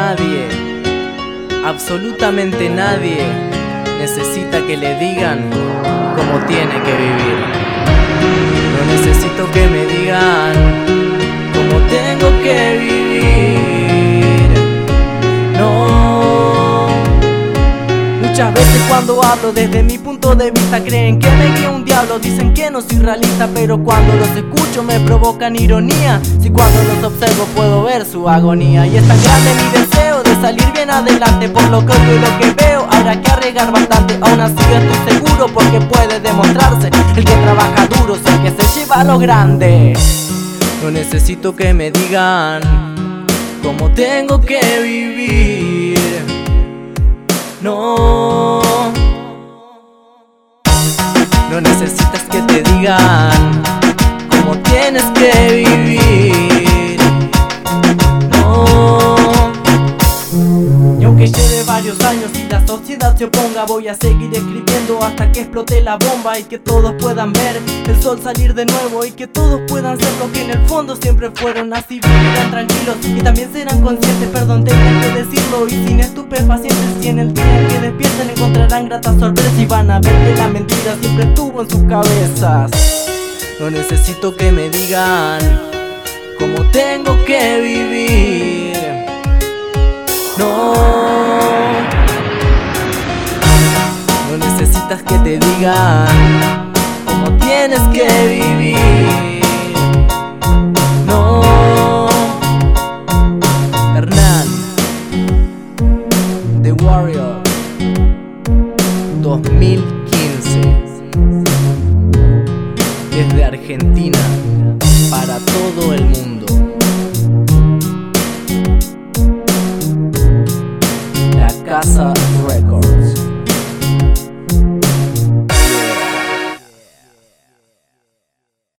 nadie, absolutamente nadie, necesita que le digan cómo tiene que vivir. No necesito que me digan cómo tengo que vivir. No. Muchas veces cuando hablo desde mi punto de vista creen que me guía un diablo. Dicen que no soy realista, pero cuando los escucho me provocan ironía. Si cuando los observo puedo ver su agonía. Y es tan grande mi deseo de salir bien adelante. Por lo que oigo y lo que veo habrá que arriesgar bastante. Aún así estoy seguro porque puede demostrarse. El que trabaja duro es el que se lleva lo grande. No necesito que me digan cómo tengo que vivir. No. No necesitas que te digan cómo tienes que vivir. No. Y aunque lleve varios años y la sociedad se oponga, voy a seguir escribiendo hasta que explote la bomba. Y que todos puedan ver el sol salir de nuevo. Y que todos puedan ser lo que en el fondo siempre fueron. Así vivirán tranquilos y también serán conscientes. Perdón, tengo que decirlo y sin estupefacientes. Y en el día en que despierten encontrarán gratas sorpresas. Y van a ver que la mentira siempre estuvo en sus cabezas. No necesito que me digan cómo tengo que vivir. No. No necesitas que te digan cómo tienes que vivir. No. Hernán, The Warrior 2015. Desde Argentina para todo el mundo. La Casa Records.